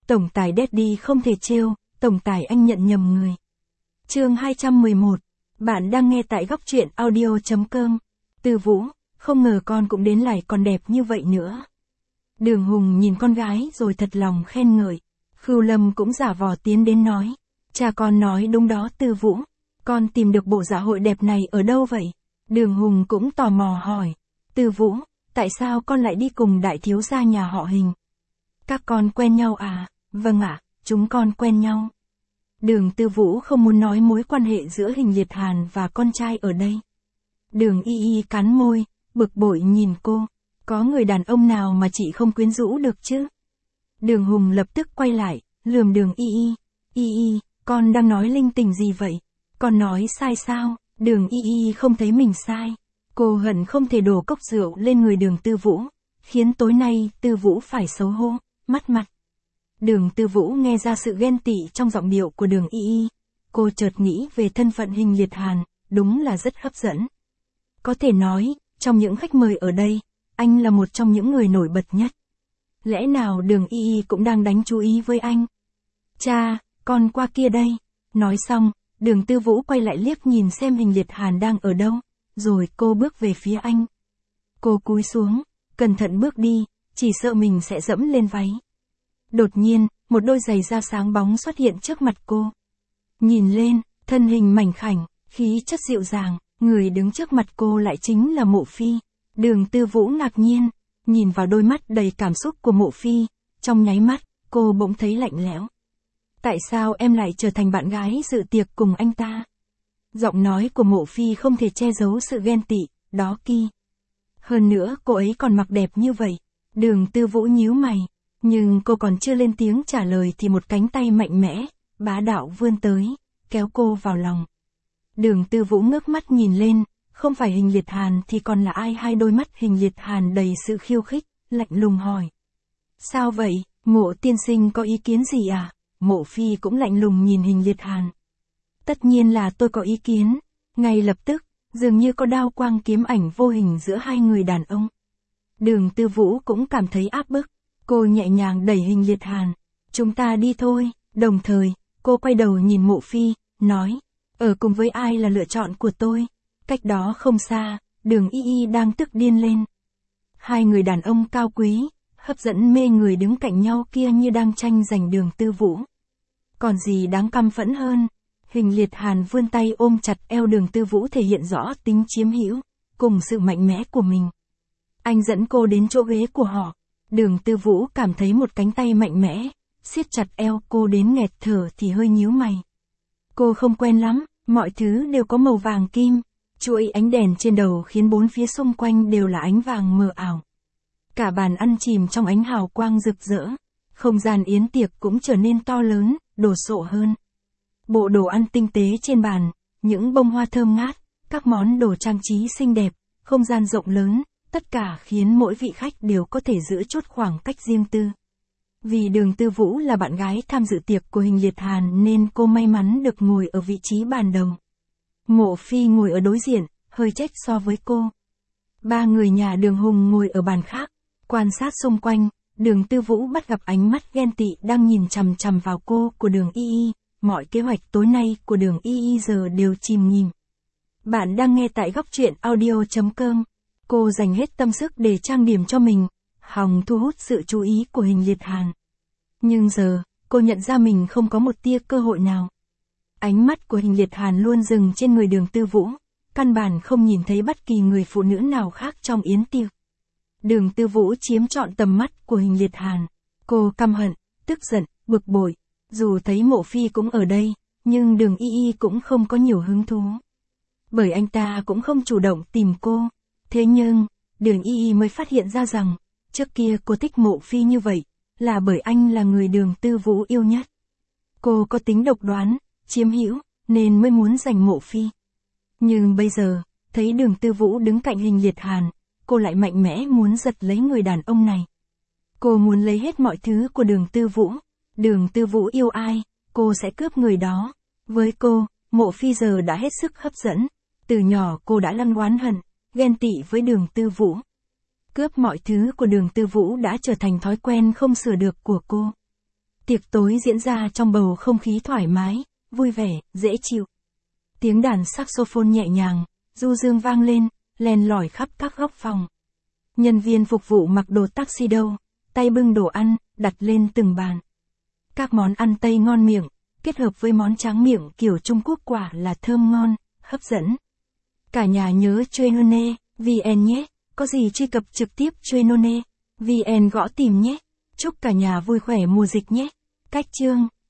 Tổng tài Daddy không thể trêu, tổng tài anh nhận nhầm người. Chương 211. Bạn đang nghe tại góc truyện audio.com. Tư Vũ, không ngờ con cũng đến lại còn đẹp như vậy nữa. Đường Hùng nhìn con gái rồi thật lòng khen ngợi. Khưu Lâm cũng giả vờ tiến đến nói. Cha con nói đúng đó Tư Vũ. Con tìm được bộ dạ hội đẹp này ở đâu vậy? Đường Hùng cũng tò mò hỏi. Tư Vũ, tại sao con lại đi cùng đại thiếu gia nhà họ Hình? Các con quen nhau à? Vâng ạ, chúng con quen nhau. Đường Tư Vũ không muốn nói mối quan hệ giữa Hình Liệt Hàn và con trai ở đây. Đường Y Y cắn môi, bực bội nhìn cô. Có người đàn ông nào mà chị không quyến rũ được chứ? Đường Hùng lập tức quay lại, lườm Đường Y Y. Y Y, con đang nói linh tinh gì vậy? Con nói sai sao? Đường Y Y không thấy mình sai. Cô hận không thể đổ cốc rượu lên người Đường Tư Vũ, khiến tối nay Tư Vũ phải xấu hổ, mất mặt. Đường Tư Vũ nghe ra sự ghen tị trong giọng điệu của Đường Y Y. Cô chợt nghĩ về thân phận Hình Liệt Hàn, đúng là rất hấp dẫn. Có thể nói, trong những khách mời ở đây, anh là một trong những người nổi bật nhất. Lẽ nào Đường Y Y cũng đang đánh chú ý với anh? Cha, con qua kia đây. Nói xong, Đường Tư Vũ quay lại liếc nhìn xem Hình Liệt Hàn đang ở đâu, rồi cô bước về phía anh. Cô cúi xuống, cẩn thận bước đi, chỉ sợ mình sẽ dẫm lên váy. Đột nhiên, một đôi giày da sáng bóng xuất hiện trước mặt cô. Nhìn lên, thân hình mảnh khảnh, khí chất dịu dàng, người đứng trước mặt cô lại chính là Mộ Phi. Đường Tư Vũ ngạc nhiên, nhìn vào đôi mắt đầy cảm xúc của Mộ Phi, trong nháy mắt, cô bỗng thấy lạnh lẽo. Tại sao em lại trở thành bạn gái dự tiệc cùng anh ta? Giọng nói của Mộ Phi không thể che giấu sự ghen tị, đó Ki. Hơn nữa cô ấy còn mặc đẹp như vậy. Đường Tư Vũ nhíu mày, nhưng cô còn chưa lên tiếng trả lời thì một cánh tay mạnh mẽ, bá đạo vươn tới, kéo cô vào lòng. Đường Tư Vũ ngước mắt nhìn lên, không phải Hình Liệt Hàn thì còn là ai? Hai đôi mắt Hình Liệt Hàn đầy sự khiêu khích, lạnh lùng hỏi. Sao vậy, Mộ tiên sinh có ý kiến gì à? Mộ Phi cũng lạnh lùng nhìn Hình Liệt Hàn. Tất nhiên là tôi có ý kiến. Ngay lập tức, dường như có đao quang kiếm ảnh vô hình giữa hai người đàn ông. Đường Tư Vũ cũng cảm thấy áp bức. Cô nhẹ nhàng đẩy Hình Liệt Hàn. Chúng ta đi thôi. Đồng thời, cô quay đầu nhìn Mộ Phi, nói. Ở cùng với ai là lựa chọn của tôi. Cách đó không xa, Đường Y Y đang tức điên lên. Hai người đàn ông cao quý, hấp dẫn mê người đứng cạnh nhau kia như đang tranh giành Đường Tư Vũ. Còn gì đáng căm phẫn hơn? Hình Liệt Hàn vươn tay ôm chặt eo Đường Tư Vũ thể hiện rõ tính chiếm hữu, cùng sự mạnh mẽ của mình. Anh dẫn cô đến chỗ ghế của họ. Đường Tư Vũ cảm thấy một cánh tay mạnh mẽ, siết chặt eo cô đến nghẹt thở thì hơi nhíu mày. Cô không quen lắm, mọi thứ đều có màu vàng kim. Chuỗi ánh đèn trên đầu khiến bốn phía xung quanh đều là ánh vàng mờ ảo. Cả bàn ăn chìm trong ánh hào quang rực rỡ. Không gian yến tiệc cũng trở nên to lớn, đồ sộ hơn. Bộ đồ ăn tinh tế trên bàn, những bông hoa thơm ngát, các món đồ trang trí xinh đẹp, không gian rộng lớn, tất cả khiến mỗi vị khách đều có thể giữ chút khoảng cách riêng tư. Vì Đường Tư Vũ là bạn gái tham dự tiệc của Hình Liệt Hàn nên cô may mắn được ngồi ở vị trí bàn đầu. Mộ Phi ngồi ở đối diện, hơi chếch so với cô. Ba người nhà Đường Hùng ngồi ở bàn khác, quan sát xung quanh. Đường Tư Vũ bắt gặp ánh mắt ghen tị đang nhìn chằm chằm vào cô của Đường Y Y. Mọi kế hoạch tối nay của Đường Y Y giờ đều chìm nghỉm. Bạn đang nghe tại góc truyện audio.com. Cô dành hết tâm sức để trang điểm cho mình, hòng thu hút sự chú ý của Hình Liệt Hàn. Nhưng giờ, cô nhận ra mình không có một tia cơ hội nào. Ánh mắt của Hình Liệt Hàn luôn dừng trên người Đường Tư Vũ, căn bản không nhìn thấy bất kỳ người phụ nữ nào khác trong yến tiệc. Đường Tư Vũ chiếm trọn tầm mắt của Hình Liệt Hàn. Cô căm hận, tức giận, bực bội. Dù thấy Mộ Phi cũng ở đây, nhưng Đường Y Y cũng không có nhiều hứng thú. Bởi anh ta cũng không chủ động tìm cô. Thế nhưng, Đường Y Y mới phát hiện ra rằng, trước kia cô thích Mộ Phi như vậy, là bởi anh là người Đường Tư Vũ yêu nhất. Cô có tính độc đoán, chiếm hữu, nên mới muốn giành Mộ Phi. Nhưng bây giờ, thấy Đường Tư Vũ đứng cạnh Hình Liệt Hàn, cô lại mạnh mẽ muốn giật lấy người đàn ông này. Cô muốn lấy hết mọi thứ của Đường Tư Vũ. Đường Tư Vũ yêu ai, cô sẽ cướp người đó. Với cô, Mộ Phi giờ đã hết sức hấp dẫn. Từ nhỏ cô đã lăng oán hận, ghen tị với Đường Tư Vũ. Cướp mọi thứ của Đường Tư Vũ đã trở thành thói quen không sửa được của cô. Tiệc tối diễn ra trong bầu không khí thoải mái, vui vẻ, dễ chịu. Tiếng đàn saxophone nhẹ nhàng, du dương vang lên, len lỏi khắp các góc phòng. Nhân viên phục vụ mặc đồ tuxedo, tay bưng đồ ăn, đặt lên từng bàn. Các món ăn Tây ngon miệng, kết hợp với món tráng miệng kiểu Trung Quốc quả là thơm ngon, hấp dẫn. Cả nhà nhớ Choenone VN nhé, có gì truy cập trực tiếp Choenone VN gõ tìm nhé. Chúc cả nhà vui khỏe mùa dịch nhé. Cách chương